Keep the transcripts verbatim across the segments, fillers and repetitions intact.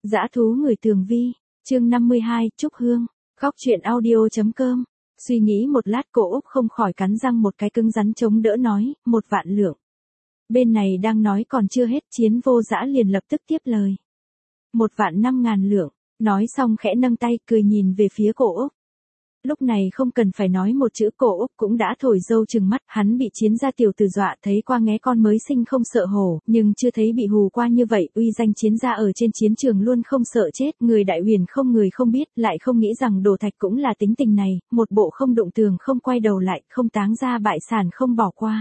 Dã thú người tường vi, chương năm mươi hai, Trúc Hương, góc truyện audio.com. Suy nghĩ một lát cô Úc không khỏi cắn răng một cái cứng rắn chống đỡ nói, một vạn lượng. Bên này đang nói còn chưa hết, Chiến Vô Dã liền lập tức tiếp lời. Một vạn năm ngàn lượng, nói xong khẽ nâng tay cười nhìn về phía cô Úc. Lúc này không cần phải nói một chữ, cô Úc cũng đã thổi dâu trừng mắt, hắn bị Chiến gia tiểu tử dọa thấy qua nghé con mới sinh không sợ hổ, nhưng chưa thấy bị hù qua như vậy, uy danh Chiến gia ở trên chiến trường luôn không sợ chết, người Đại Huyền không người không biết, lại không nghĩ rằng Đồ Thạch cũng là tính tình này, một bộ không đụng tường không quay đầu lại, không táng ra bại sản không bỏ qua.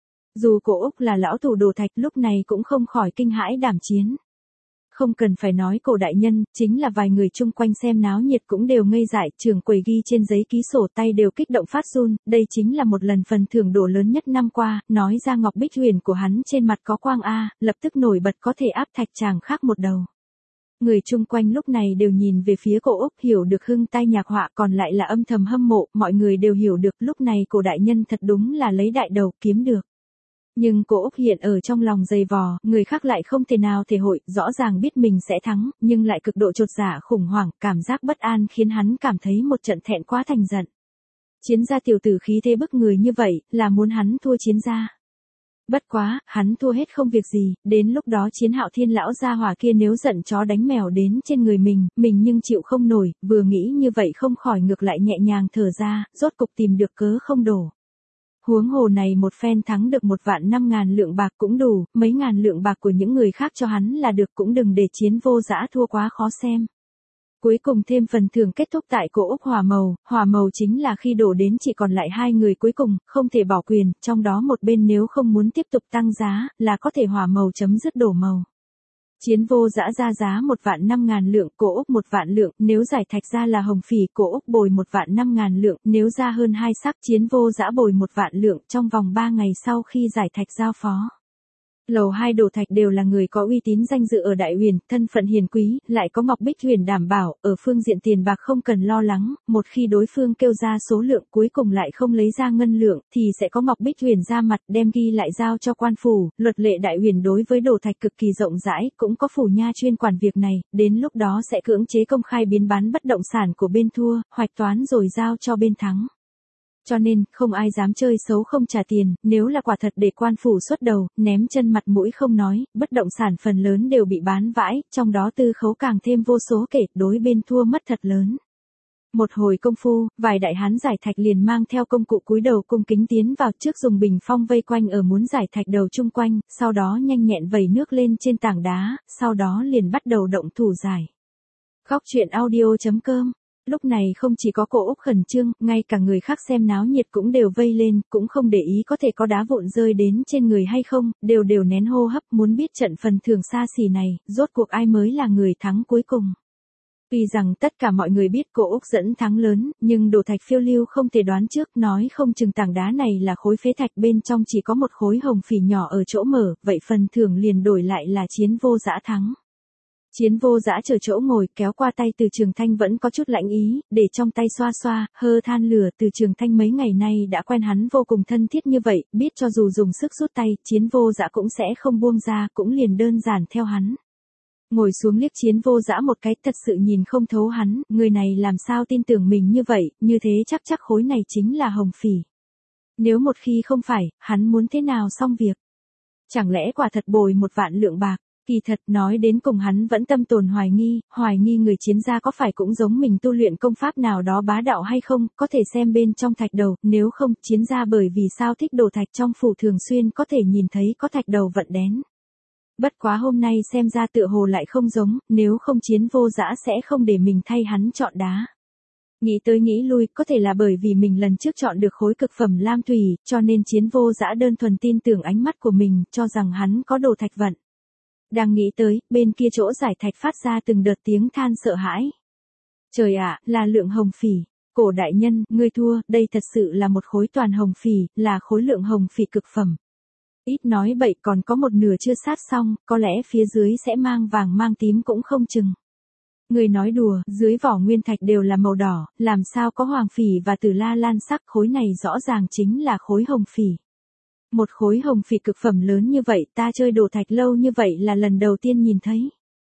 Dù cô Úc là lão thủ Đồ Thạch lúc này cũng không khỏi kinh hãi đảm chiến. Không cần phải nói cổ đại nhân, chính là vài người chung quanh xem náo nhiệt cũng đều ngây dại, trưởng quầy ghi trên giấy ký sổ tay đều kích động phát run, đây chính là một lần phần thưởng đổ lớn nhất năm qua, nói ra ngọc bích huyền của hắn trên mặt có quang a, lập tức nổi bật có thể áp thạch chàng khác một đầu. Người chung quanh lúc này đều nhìn về phía cô Úc, hiểu được hưng tai nhạc họa, còn lại là âm thầm hâm mộ, mọi người đều hiểu được lúc này cổ đại nhân thật đúng là lấy đại đầu kiếm được. Nhưng cô Úc hiện ở trong lòng dày vò, người khác lại không thể nào thể hội, rõ ràng biết mình sẽ thắng, nhưng lại cực độ chột dạ khủng hoảng, cảm giác bất an khiến hắn cảm thấy một trận thẹn quá thành giận. Chiến gia tiểu tử khí thế bức người như vậy, là muốn hắn thua Chiến gia. Bất quá, hắn thua hết không việc gì, đến lúc đó Chiến Hạo Thiên lão gia hỏa kia nếu giận chó đánh mèo đến trên người mình, mình nhưng chịu không nổi, vừa nghĩ như vậy không khỏi ngược lại nhẹ nhàng thở ra, rốt cục tìm được cớ không đổ. Huống hồ này một phen thắng được một vạn năm ngàn lượng bạc cũng đủ, mấy ngàn lượng bạc của những người khác cho hắn là được, cũng đừng để Chiến Vô Dã thua quá khó xem. Cuối cùng thêm phần thưởng kết thúc tại cổ Úc hỏa màu, hỏa màu chính là khi đổ đến chỉ còn lại hai người cuối cùng, không thể bỏ quyền, trong đó một bên nếu không muốn tiếp tục tăng giá, là có thể hỏa màu chấm dứt đổ màu. Chiến Vô Dã ra giá một vạn năm ngàn lượng, cổ Úc một vạn lượng, nếu giải thạch ra là hồng phỉ, cổ Úc bồi một vạn năm ngàn lượng, nếu ra hơn hai sắc, Chiến Vô Dã bồi một vạn lượng, trong vòng ba ngày sau khi giải thạch giao phó. Lầu hai Đồ Thạch đều là người có uy tín danh dự ở Đại Huyền, thân phận hiền quý, lại có Ngọc Bích Huyền đảm bảo, ở phương diện tiền bạc không cần lo lắng, một khi đối phương kêu ra số lượng cuối cùng lại không lấy ra ngân lượng, thì sẽ có Ngọc Bích Huyền ra mặt đem ghi lại giao cho quan phủ, luật lệ Đại Huyền đối với Đồ Thạch cực kỳ rộng rãi, cũng có phủ nha chuyên quản việc này, đến lúc đó sẽ cưỡng chế công khai biến bán bất động sản của bên thua, hoạch toán rồi giao cho bên thắng. Cho nên, không ai dám chơi xấu không trả tiền, nếu là quả thật để quan phủ xuất đầu, ném chân mặt mũi không nói, bất động sản phần lớn đều bị bán vãi, trong đó tư khấu càng thêm vô số kể, đối bên thua mất thật lớn. Một hồi công phu, vài đại hán giải thạch liền mang theo công cụ cúi đầu cung kính tiến vào, trước dùng bình phong vây quanh ở muốn giải thạch đầu chung quanh, sau đó nhanh nhẹn vẩy nước lên trên tảng đá, sau đó liền bắt đầu động thủ giải. Góc truyện audio.com. Lúc này không chỉ có cô Úc khẩn trương, ngay cả người khác xem náo nhiệt cũng đều vây lên, cũng không để ý có thể có đá vụn rơi đến trên người hay không, đều đều nén hô hấp muốn biết trận phần thưởng xa xỉ này, rốt cuộc ai mới là người thắng cuối cùng. Tuy rằng tất cả mọi người biết cô Úc dẫn thắng lớn, nhưng Đồ Thạch phiêu lưu không thể đoán trước, nói không chừng tảng đá này là khối phế thạch, bên trong chỉ có một khối hồng phỉ nhỏ ở chỗ mở, vậy phần thưởng liền đổi lại là Chiến Vô Dã thắng. Chiến Vô Dã chờ chỗ ngồi, kéo qua tay Từ Trường Thanh vẫn có chút lạnh ý, để trong tay xoa xoa, hơ than lửa. Từ Trường Thanh mấy ngày nay đã quen hắn vô cùng thân thiết như vậy, biết cho dù dùng sức rút tay, Chiến Vô Dã cũng sẽ không buông ra, cũng liền đơn giản theo hắn. Ngồi xuống liếc Chiến Vô Dã một cái, thật sự nhìn không thấu hắn, người này làm sao tin tưởng mình như vậy, như thế chắc chắc khối này chính là hồng phỉ. Nếu một khi không phải, hắn muốn thế nào xong việc? Chẳng lẽ quả thật bồi một vạn lượng bạc? Kỳ thật nói đến cùng hắn vẫn tâm tồn hoài nghi, hoài nghi người Chiến gia có phải cũng giống mình tu luyện công pháp nào đó bá đạo hay không, có thể xem bên trong thạch đầu, nếu không, Chiến gia bởi vì sao thích đồ thạch trong phủ thường xuyên có thể nhìn thấy có thạch đầu vận đén. Bất quá hôm nay xem ra tựa hồ lại không giống, nếu không Chiến Vô Dã sẽ không để mình thay hắn chọn đá. Nghĩ tới nghĩ lui, có thể là bởi vì mình lần trước chọn được khối cực phẩm lam thủy, cho nên Chiến Vô Dã đơn thuần tin tưởng ánh mắt của mình, cho rằng hắn có đồ thạch vận. Đang nghĩ tới, bên kia chỗ giải thạch phát ra từng đợt tiếng than sợ hãi. Trời ạ, là lượng hồng phỉ. Cổ đại nhân, ngươi thua, đây thật sự là một khối toàn hồng phỉ, là khối lượng hồng phỉ cực phẩm. Ít nói bậy, còn có một nửa chưa sát xong, có lẽ phía dưới sẽ mang vàng mang tím cũng không chừng. Người nói đùa, dưới vỏ nguyên thạch đều là màu đỏ, làm sao có hoàng phỉ và tử la lan sắc, khối này rõ ràng chính là khối hồng phỉ. Một khối hồng phỉ cực phẩm lớn như vậy, ta chơi đồ thạch lâu như vậy là lần đầu tiên nhìn thấy.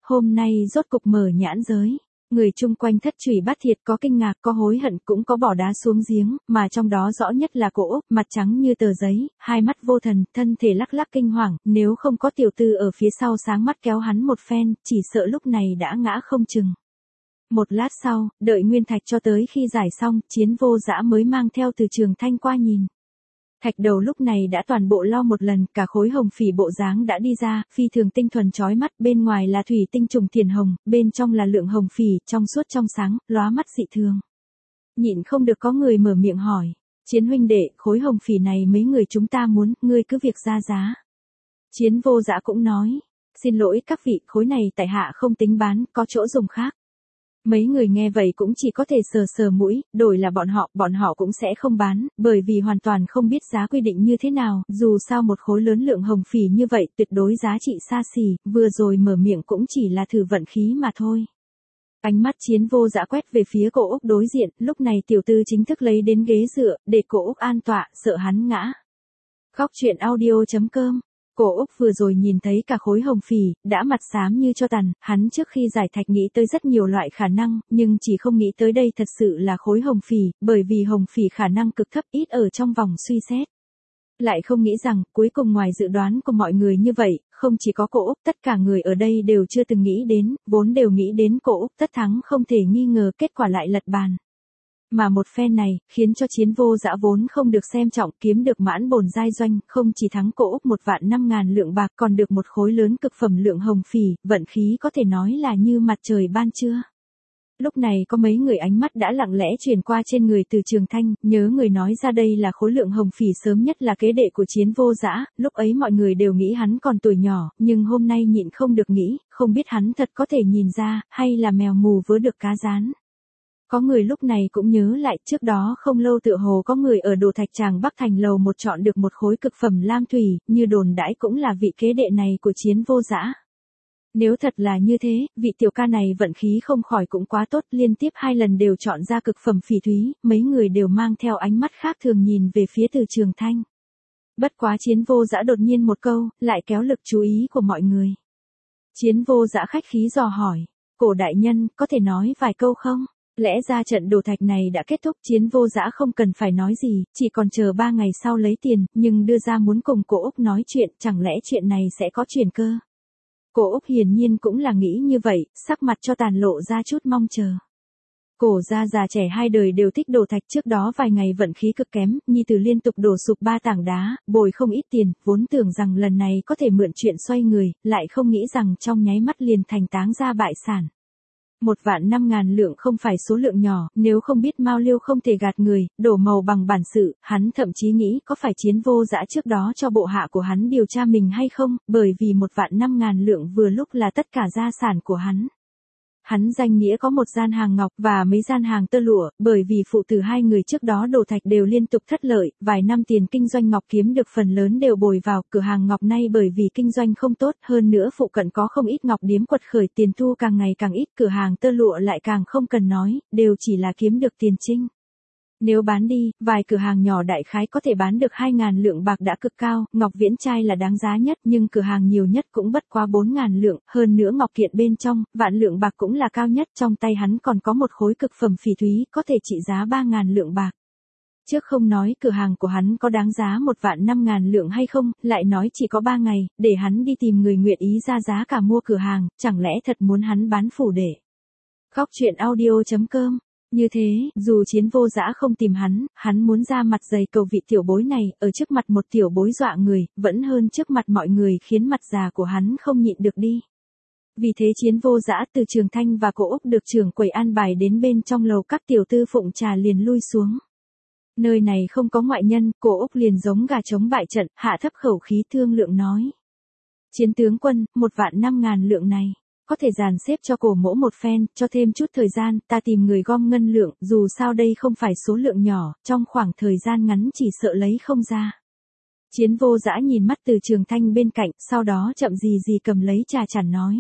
hôm nay rốt cục mở nhãn giới. Người chung quanh thất trùy bát thiệt, có kinh ngạc, có hối hận, cũng có bỏ đá xuống giếng, mà trong đó rõ nhất là cô Úc, mặt trắng như tờ giấy, hai mắt vô thần, thân thể lắc lắc kinh hoàng, nếu không có tiểu tư ở phía sau sáng mắt kéo hắn một phen, chỉ sợ lúc này đã ngã không chừng. Một lát sau, đợi Nguyên Thạch cho tới khi giải xong, Chiến Vô Dã mới mang theo Từ Trường Thanh qua nhìn. Thạch Đầu lúc này đã toàn bộ lau một lần, cả khối hồng phỉ bộ dáng đã đi ra, phi thường tinh thuần chói mắt, bên ngoài là thủy tinh trùng tiền hồng, bên trong là lượng hồng phỉ, trong suốt trong sáng, lóa mắt dị thường. Nhịn không được có người mở miệng hỏi, Chiến huynh đệ, khối hồng phỉ này mấy người chúng ta muốn, ngươi cứ việc ra giá. Chiến Vô Dã cũng nói, xin lỗi các vị, khối này tại hạ không tính bán, có chỗ dùng khác. Mấy người nghe vậy cũng chỉ có thể sờ sờ mũi, đổi là bọn họ, bọn họ cũng sẽ không bán, bởi vì hoàn toàn không biết giá quy định như thế nào, dù sao một khối lớn lượng hồng phỉ như vậy tuyệt đối giá trị xa xỉ, vừa rồi mở miệng cũng chỉ là thử vận khí mà thôi. Ánh mắt Chiến Vô Dã quét về phía cổ Úc đối diện, lúc này tiểu tư chính thức lấy đến ghế dựa, để cổ Úc an tọa, sợ hắn ngã. Khóc chuyện audio chấm com. Cổ Úc vừa rồi nhìn thấy cả khối hồng phỉ, đã mặt xám như cho tàn, hắn trước khi giải thạch nghĩ tới rất nhiều loại khả năng, nhưng chỉ không nghĩ tới đây thật sự là khối hồng phỉ, bởi vì hồng phỉ khả năng cực thấp ít ở trong vòng suy xét. Lại không nghĩ rằng, cuối cùng ngoài dự đoán của mọi người như vậy, không chỉ có cổ Úc, tất cả người ở đây đều chưa từng nghĩ đến, vốn đều nghĩ đến cổ Úc tất thắng không thể nghi ngờ, kết quả lại lật bàn. Mà một phen này, khiến cho Chiến Vô Dã vốn không được xem trọng, kiếm được mãn bổn giai doanh, không chỉ thắng cổ Úc một vạn năm ngàn lượng bạc, còn được một khối lớn cực phẩm lượng hồng phỉ, vận khí có thể nói là như mặt trời ban trưa. Lúc này có mấy người ánh mắt đã lặng lẽ chuyển qua trên người Từ Trường Thanh, nhớ người nói ra đây là khối lượng hồng phỉ sớm nhất là kế đệ của Chiến Vô Dã, lúc ấy mọi người đều nghĩ hắn còn tuổi nhỏ, nhưng hôm nay nhịn không được nghĩ, không biết hắn thật có thể nhìn ra, hay là mèo mù vớ được cá rán. Có người lúc này cũng nhớ lại, trước đó không lâu tựa hồ có người ở Đồ Thạch Tràng Bắc Thành lầu một chọn được một khối cực phẩm lam thủy, như đồn đãi cũng là vị kế đệ này của Chiến Vô Dã. Nếu thật là như thế, vị tiểu ca này vận khí không khỏi cũng quá tốt, liên tiếp hai lần đều chọn ra cực phẩm phỉ thúy, mấy người đều mang theo ánh mắt khác thường nhìn về phía Từ Trường Thanh. Bất quá Chiến Vô Dã đột nhiên một câu, lại kéo lực chú ý của mọi người. Chiến Vô Dã khách khí dò hỏi, cổ đại nhân, có thể nói vài câu không? Lẽ ra trận đồ thạch này đã kết thúc, Chiến Vô Dã không cần phải nói gì, chỉ còn chờ ba ngày sau lấy tiền, nhưng đưa ra muốn cùng cổ Úc nói chuyện, chẳng lẽ chuyện này sẽ có chuyển cơ. Cổ Úc hiển nhiên cũng là nghĩ như vậy, sắc mặt cho tàn lộ ra chút mong chờ. Cổ gia già trẻ hai đời đều thích đồ thạch, trước đó vài ngày vận khí cực kém, nhi tử liên tục đổ sụp ba tảng đá, bồi không ít tiền, vốn tưởng rằng lần này có thể mượn chuyện xoay người, lại không nghĩ rằng trong nháy mắt liền thành táng ra bại sản. Một vạn năm ngàn lượng không phải số lượng nhỏ, nếu không biết Mao Liêu không thể gạt người, đổ màu bằng bản sự, hắn thậm chí nghĩ có phải Chiến Vô Dã trước đó cho bộ hạ của hắn điều tra mình hay không, bởi vì một vạn năm ngàn lượng vừa lúc là tất cả gia sản của hắn. Hắn danh nghĩa có một gian hàng ngọc và mấy gian hàng tơ lụa, bởi vì phụ tử hai người trước đó đồ thạch đều liên tục thất lợi, vài năm tiền kinh doanh ngọc kiếm được phần lớn đều bồi vào, cửa hàng ngọc nay bởi vì kinh doanh không tốt, hơn nữa phụ cận có không ít ngọc điếm quật khởi, tiền thu càng ngày càng ít, cửa hàng tơ lụa lại càng không cần nói, đều chỉ là kiếm được tiền trinh. Nếu bán đi, vài cửa hàng nhỏ đại khái có thể bán được hai ngàn lượng bạc đã cực cao, ngọc viễn trai là đáng giá nhất nhưng cửa hàng nhiều nhất cũng bất quá bốn ngàn lượng, hơn nữa ngọc kiện bên trong, vạn lượng bạc cũng là cao nhất, trong tay hắn còn có một khối cực phẩm phỉ thúy, có thể trị giá ba ngàn lượng bạc. Trước không nói cửa hàng của hắn có đáng giá một vạn năm ngàn lượng hay không, lại nói chỉ có ba ngày, để hắn đi tìm người nguyện ý ra giá cả mua cửa hàng, chẳng lẽ thật muốn hắn bán phủ để. Khóc chuyện audio chấm com. Như thế, dù Chiến Vô Dã không tìm hắn, hắn muốn ra mặt dày cầu vị tiểu bối này, ở trước mặt một tiểu bối dọa người, vẫn hơn trước mặt mọi người khiến mặt già của hắn không nhịn được đi. Vì thế Chiến Vô Dã, Từ Trường Thanh và cổ Úc được trưởng quầy an bài đến bên trong lầu các tiểu tư phụng trà liền lui xuống. Nơi này không có ngoại nhân, cổ Úc liền giống gà trống bại trận, hạ thấp khẩu khí thương lượng nói. Chiến tướng quân, một vạn năm ngàn lượng này. Có thể dàn xếp cho cổ mỗ một phen, cho thêm chút thời gian, ta tìm người gom ngân lượng, dù sao đây không phải số lượng nhỏ, trong khoảng thời gian ngắn chỉ sợ lấy không ra. Chiến Vô Dã nhìn mắt Từ Trường Thanh bên cạnh, sau đó chậm gì gì cầm lấy trà chản nói.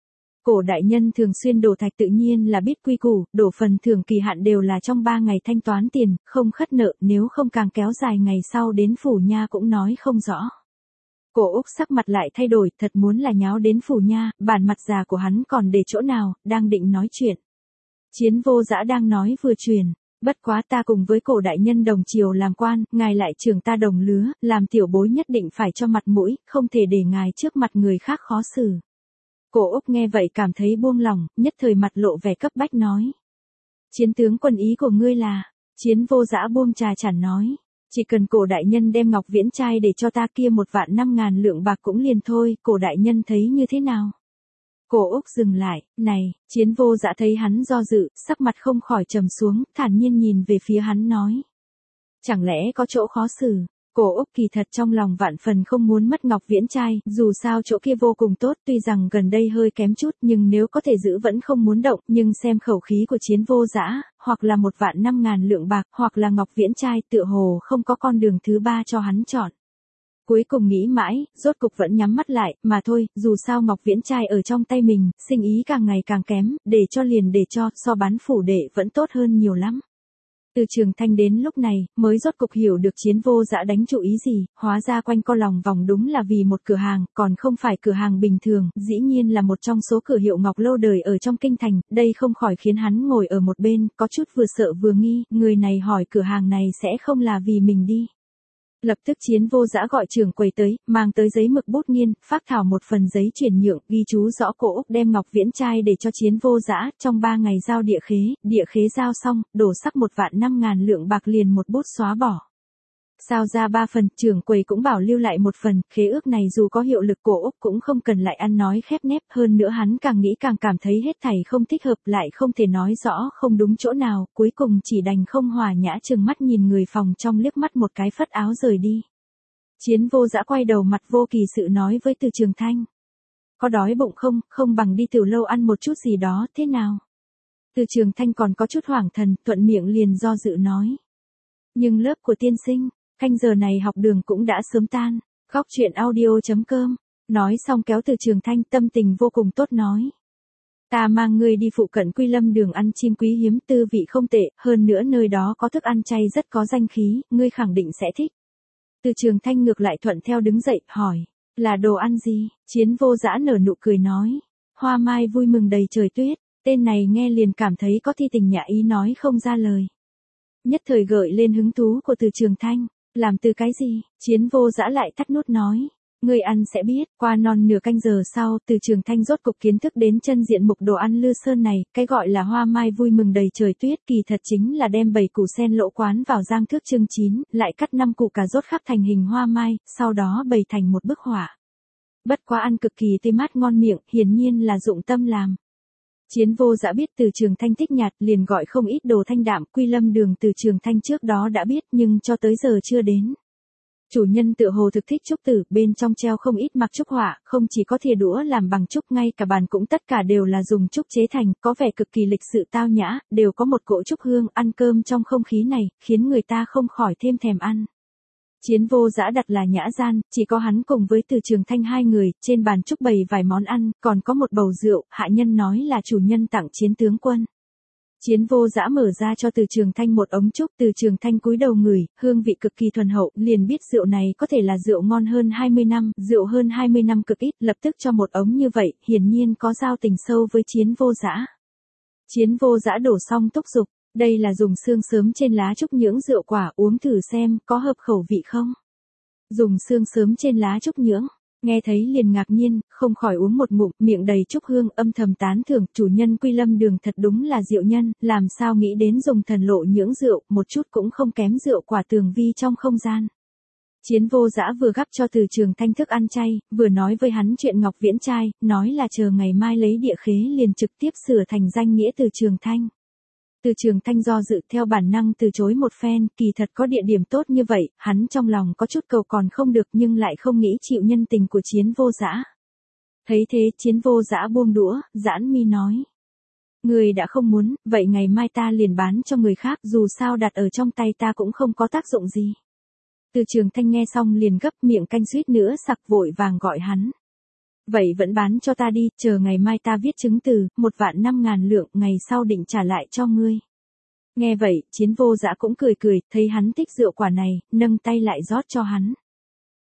Cổ đại nhân thường xuyên đổ thạch tự nhiên là biết quy củ, đổ phần thưởng kỳ hạn đều là trong ba ngày thanh toán tiền, không khất nợ, nếu không càng kéo dài ngày sau đến phủ nha cũng nói không rõ. Cổ Úc sắc mặt lại thay đổi, thật muốn là nháo đến phủ nha, bản mặt già của hắn còn để chỗ nào, đang định nói chuyện. Chiến Vô Dã đang nói vừa truyền, bất quá ta cùng với cổ đại nhân đồng triều làm quan, ngài lại trưởng ta đồng lứa, làm tiểu bối nhất định phải cho mặt mũi, không thể để ngài trước mặt người khác khó xử. Cổ Úc nghe vậy cảm thấy buông lòng, nhất thời mặt lộ vẻ cấp bách nói. Chiến tướng quân ý của ngươi là, Chiến Vô Dã buông trà chản nói. Chỉ cần cổ đại nhân đem ngọc viễn trai để cho ta kia một vạn năm ngàn lượng bạc cũng liền thôi, cổ đại nhân thấy như thế nào? Cổ Úc dừng lại, này, Chiến Vô Dã thấy hắn do dự, sắc mặt không khỏi trầm xuống, thản nhiên nhìn về phía hắn nói. Chẳng lẽ có chỗ khó xử? Cổ Úc kỳ thật trong lòng vạn phần không muốn mất ngọc viễn trai, dù sao chỗ kia vô cùng tốt, tuy rằng gần đây hơi kém chút, nhưng nếu có thể giữ vẫn không muốn động, nhưng xem khẩu khí của Chiến Vô Dã, hoặc là một vạn năm ngàn lượng bạc, hoặc là ngọc viễn trai, tựa hồ không có con đường thứ ba cho hắn chọn. Cuối cùng nghĩ mãi, rốt cục vẫn nhắm mắt lại, mà thôi, dù sao ngọc viễn trai ở trong tay mình, sinh ý càng ngày càng kém, để cho liền để cho, so bán phủ đệ vẫn tốt hơn nhiều lắm. Từ Trường Thanh đến lúc này, mới rốt cục hiểu được Chiến Vô Dã đánh chủ ý gì, hóa ra quanh co lòng vòng đúng là vì một cửa hàng, còn không phải cửa hàng bình thường, dĩ nhiên là một trong số cửa hiệu ngọc lâu đời ở trong kinh thành, đây không khỏi khiến hắn ngồi ở một bên, có chút vừa sợ vừa nghi, người này hỏi cửa hàng này sẽ không là vì mình đi. Lập tức Chiến Vô Dã gọi trưởng quầy tới, mang tới giấy mực bút nghiên, phác thảo một phần giấy chuyển nhượng, ghi chú rõ Cổ Úc đem ngọc viễn trai để cho Chiến Vô Dã, trong ba ngày giao địa khế, địa khế giao xong, đổ sắc một vạn năm ngàn lượng bạc liền một bút xóa bỏ. Sao ra ba phần, trưởng quầy cũng bảo lưu lại một phần, khế ước này dù có hiệu lực Cổ Úc cũng không cần lại ăn nói khép nép, hơn nữa hắn càng nghĩ càng cảm thấy hết thảy không thích hợp, lại không thể nói rõ không đúng chỗ nào, cuối cùng chỉ đành không hòa nhã chừng mắt nhìn người phòng trong liếc mắt một cái phất áo rời đi. Chiến Vô Dã quay đầu mặt vô kỳ sự nói với Từ Trường Thanh. Có đói bụng không, không bằng đi tiểu lâu ăn một chút gì đó, thế nào? Từ Trường Thanh còn có chút hoảng thần, thuận miệng liền do dự nói. Nhưng lớp của tiên sinh, canh giờ này học đường cũng đã sớm tan, góc chuyện audio chấm com, nói xong kéo Từ Trường Thanh tâm tình vô cùng tốt nói. Ta mang ngươi đi phụ cận Quy Lâm đường ăn chim quý hiếm tư vị không tệ, hơn nữa nơi đó có thức ăn chay rất có danh khí, ngươi khẳng định sẽ thích. Từ Trường Thanh ngược lại thuận theo đứng dậy, hỏi, là đồ ăn gì? Chiến Vô Dã nở nụ cười nói, hoa mai vui mừng đầy trời tuyết, tên này nghe liền cảm thấy có thi tình nhã ý nói không ra lời. Nhất thời gợi lên hứng thú của Từ Trường Thanh, làm từ cái gì? Chiến Vô Dã lại tắt nút nói, ngươi ăn sẽ biết. Qua non nửa canh giờ sau, Từ Trường Thanh rốt cục kiến thức đến chân diện mục đồ ăn Lư Sơn này, cái gọi là hoa mai vui mừng đầy trời tuyết kỳ thật chính là đem bảy củ sen lỗ quán vào giang thước chưng chín, lại cắt năm củ cà rốt khắc thành hình hoa mai, sau đó bày thành một bức họa. Bất quá ăn cực kỳ tươi mát ngon miệng, hiển nhiên là dụng tâm làm. Chiến Vô Dã biết Từ Trường Thanh thích nhạt, liền gọi không ít đồ thanh đạm, Quy Lâm đường Từ Trường Thanh trước đó đã biết nhưng cho tới giờ chưa đến. Chủ nhân tựa hồ thực thích trúc tử, bên trong treo không ít mặc trúc họa, không chỉ có thìa đũa làm bằng trúc, ngay cả bàn cũng tất cả đều là dùng trúc chế thành, có vẻ cực kỳ lịch sự tao nhã, đều có một cỗ trúc hương, ăn cơm trong không khí này, khiến người ta không khỏi thêm thèm ăn. Chiến Vô Dã đặt là nhã gian, chỉ có hắn cùng với Từ Trường Thanh hai người, trên bàn trúc bày vài món ăn, còn có một bầu rượu, hạ nhân nói là chủ nhân tặng Chiến tướng quân. Chiến Vô Dã mở ra cho Từ Trường Thanh một ống trúc, Từ Trường Thanh cúi đầu ngửi, hương vị cực kỳ thuần hậu, liền biết rượu này có thể là rượu ngon hơn hai mươi năm, rượu hơn hai mươi năm cực ít, lập tức cho một ống như vậy, hiển nhiên có giao tình sâu với Chiến Vô Dã. Chiến Vô Dã đổ xong thúc giục, đây là dùng xương sớm trên lá trúc nhưỡng rượu quả, uống thử xem, có hợp khẩu vị không? Dùng xương sớm trên lá trúc nhưỡng. Nghe thấy liền ngạc nhiên, không khỏi uống một ngụm, miệng đầy trúc hương, âm thầm tán thưởng, chủ nhân Quy Lâm đường thật đúng là diệu nhân, làm sao nghĩ đến dùng thần lộ nhưỡng rượu, một chút cũng không kém rượu quả tường vi trong không gian. Chiến Vô Dã vừa gắp cho Từ Trường Thanh thức ăn chay, vừa nói với hắn chuyện ngọc viễn trai, nói là chờ ngày mai lấy địa khế liền trực tiếp sửa thành danh nghĩa Từ Trường Thanh. Từ Trường Thanh do dự theo bản năng từ chối một phen, kỳ thật có địa điểm tốt như vậy, hắn trong lòng có chút cầu còn không được nhưng lại không nghĩ chịu nhân tình của Chiến Vô Dã. Thấy thế Chiến Vô Dã buông đũa, giãn mi nói. Người đã không muốn, vậy ngày mai ta liền bán cho người khác, dù sao đặt ở trong tay ta cũng không có tác dụng gì. Từ Trường Thanh nghe xong liền gấp miệng canh suýt nữa sặc vội vàng gọi hắn. Vậy vẫn bán cho ta đi, chờ ngày mai ta viết chứng từ, một vạn năm ngàn lượng, ngày sau định trả lại cho ngươi. Nghe vậy, Chiến Vô Dã cũng cười cười, thấy hắn thích rượu quả này, nâng tay lại rót cho hắn.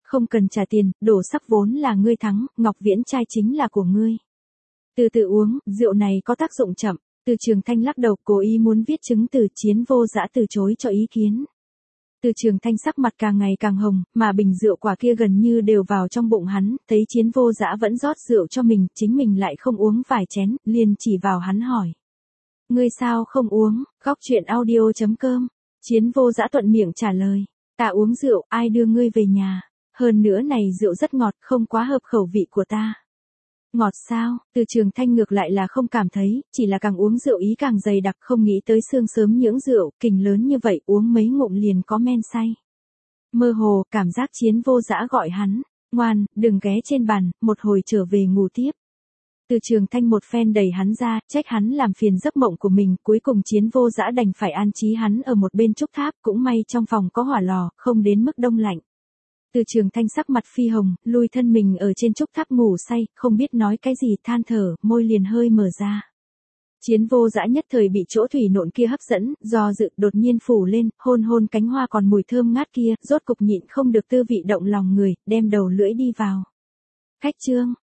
không cần trả tiền, đổ sắc vốn là ngươi thắng, Ngọc Viễn trai chính là của ngươi. Từ từ uống, rượu này có tác dụng chậm. Từ Trường Thanh lắc đầu, cố ý muốn viết chứng từ. Chiến Vô Dã từ chối cho ý kiến. Từ Trường Thanh sắc mặt càng ngày càng hồng, mà bình rượu quả kia gần như đều vào trong bụng hắn, thấy Chiến Vô Dã vẫn rót rượu cho mình, chính mình lại không uống vài chén, liền chỉ vào hắn hỏi. Ngươi sao không uống? Góc truyện audio chấm com. Chiến Vô Dã thuận miệng trả lời. Ta uống rượu, ai đưa ngươi về nhà? Hơn nữa này rượu rất ngọt, không quá hợp khẩu vị của ta. Ngọt sao? Từ Trường Thanh ngược lại là không cảm thấy, chỉ là càng uống rượu ý càng dày đặc, không nghĩ tới xương sớm nhưỡng rượu, kình lớn như vậy uống mấy ngụm liền có men say. Mơ hồ, cảm giác Chiến Vô Dã gọi hắn, ngoan, đừng ghé trên bàn, một hồi trở về ngủ tiếp. Từ Trường Thanh một phen đẩy hắn ra, trách hắn làm phiền giấc mộng của mình, cuối cùng Chiến Vô Dã đành phải an trí hắn ở một bên trúc tháp, cũng may trong phòng có hỏa lò, không đến mức đông lạnh. Từ Trường Thanh sắc mặt phi hồng, lùi thân mình ở trên trúc tháp ngủ say, không biết nói cái gì, than thở, môi liền hơi mở ra. Chiến Vô Dã nhất thời bị chỗ thủy nộn kia hấp dẫn, do dự, đột nhiên phủ lên, hôn hôn cánh hoa còn mùi thơm ngát kia, rốt cục nhịn không được tư vị động lòng người, đem đầu lưỡi đi vào. Khách trương,